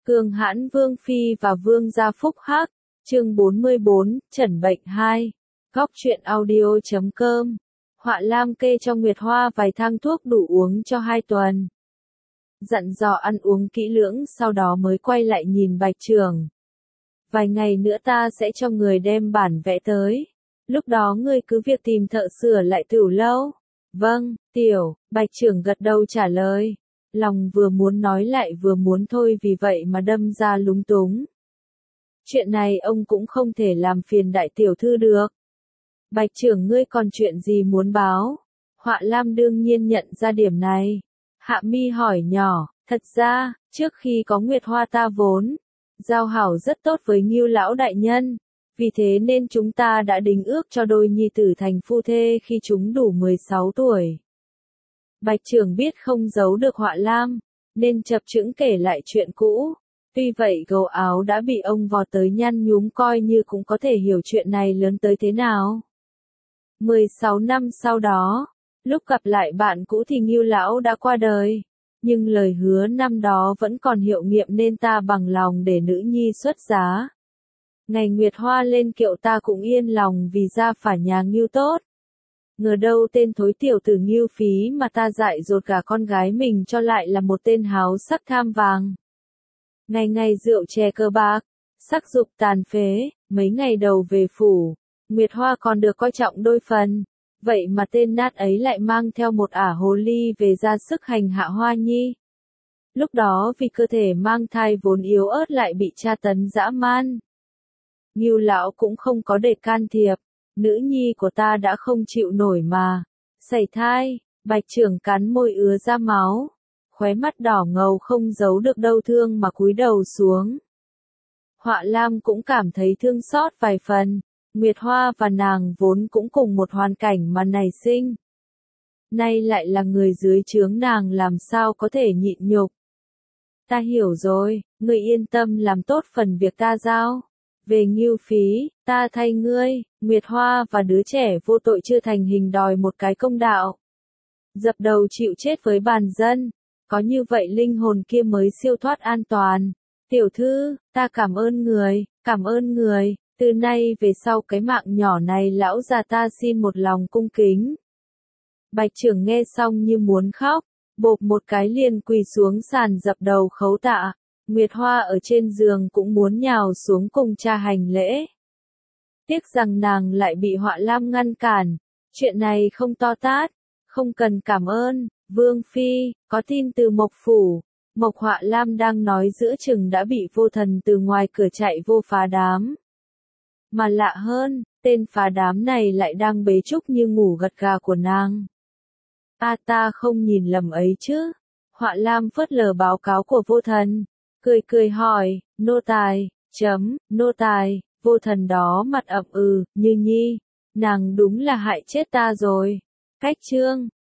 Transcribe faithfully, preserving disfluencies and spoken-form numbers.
Cường hãn Vương Phi và Vương gia phúc hắc, chương bốn mươi bốn, Trần bệnh hai. Góc truyện audio chấm com. Họa Lam kê cho Nguyệt Hoa vài thang thuốc đủ uống cho hai tuần. Dặn dò ăn uống kỹ lưỡng, sau đó mới quay lại nhìn Bạch Trưởng. Vài ngày nữa ta sẽ cho người đem bản vẽ tới. Lúc đó ngươi cứ việc tìm thợ sửa lại tửu lâu. Vâng, tiểu, Bạch Trưởng gật đầu trả lời. Lòng vừa muốn nói lại vừa muốn thôi, vì vậy mà đâm ra lúng túng. Chuyện này ông cũng không thể làm phiền đại tiểu thư được. Bạch Trưởng, ngươi còn chuyện gì muốn báo? Họa Lam đương nhiên nhận ra điểm này. Hạ Mi hỏi nhỏ, thật ra, trước khi có Nguyệt Hoa ta vốn giao hảo rất tốt với Ngưu lão đại nhân, vì thế nên chúng ta đã đính ước cho đôi nhi tử thành phu thê khi chúng đủ mười sáu tuổi. Bạch Trưởng biết không giấu được Họa Lam, nên chập chững kể lại chuyện cũ. Tuy vậy gấu áo đã bị ông vò tới nhăn nhúm, coi như cũng có thể hiểu chuyện này lớn tới thế nào. mười sáu năm sau đó, lúc gặp lại bạn cũ thì Ngưu lão đã qua đời. Nhưng lời hứa năm đó vẫn còn hiệu nghiệm, nên ta bằng lòng để nữ nhi xuất giá. Ngày Nguyệt Hoa lên kiệu ta cũng yên lòng, vì ra phả nhà Ngưu tốt. Ngờ đâu tên thối tiểu tử Ngưu Phí mà ta dại dột cả con gái mình cho lại là một tên háo sắc tham vàng. Ngày ngày rượu chè cờ bạc, sắc dục tàn phế. Mấy ngày đầu về phủ, Nguyệt Hoa còn được coi trọng đôi phần. Vậy mà tên nát ấy lại mang theo một ả hồ ly về ra sức hành hạ Hoa Nhi. Lúc đó vì cơ thể mang thai vốn yếu ớt lại bị tra tấn dã man. Ngưu lão cũng không có để can thiệp. Nữ nhi của ta đã không chịu nổi mà sảy thai. Bạch Trưởng cắn môi ứa ra máu, khóe mắt đỏ ngầu không giấu được đau thương mà cúi đầu xuống. Họa Lam cũng cảm thấy thương xót vài phần. Nguyệt Hoa và nàng vốn cũng cùng một hoàn cảnh mà nảy sinh. Nay lại là người dưới trướng nàng, làm sao có thể nhịn nhục. Ta hiểu rồi, ngươi yên tâm làm tốt phần việc ta giao. Về Ngưu Phí, ta thay ngươi. Nguyệt Hoa và đứa trẻ vô tội chưa thành hình đòi một cái công đạo. Dập đầu chịu chết với bàn dân. Có như vậy linh hồn kia mới siêu thoát an toàn. Tiểu thư, ta cảm ơn người, cảm ơn người. Từ nay về sau cái mạng nhỏ này lão già ta xin một lòng cung kính. Bạch Trưởng nghe xong như muốn khóc, bộp một cái liền quỳ xuống sàn dập đầu khấu tạ. Nguyệt Hoa ở trên giường cũng muốn nhào xuống cùng cha hành lễ. Tiếc rằng nàng lại bị Họa Lam ngăn cản. Chuyện này không to tát, không cần cảm ơn. Vương Phi, có tin từ Mộc Phủ. Mộc Họa Lam đang nói giữa chừng đã bị vô thần từ ngoài cửa chạy vô phá đám. Mà lạ hơn, tên phá đám này lại đang bế trúc như ngủ gật gà của nàng. A ta không nhìn lầm ấy chứ? Họa Lam phớt lờ báo cáo của vô thần, cười cười hỏi, nô tài, chấm, nô tài. Vô thần đó mặt ậm ừ, như nhi, nàng đúng là hại chết ta rồi. Cách chương,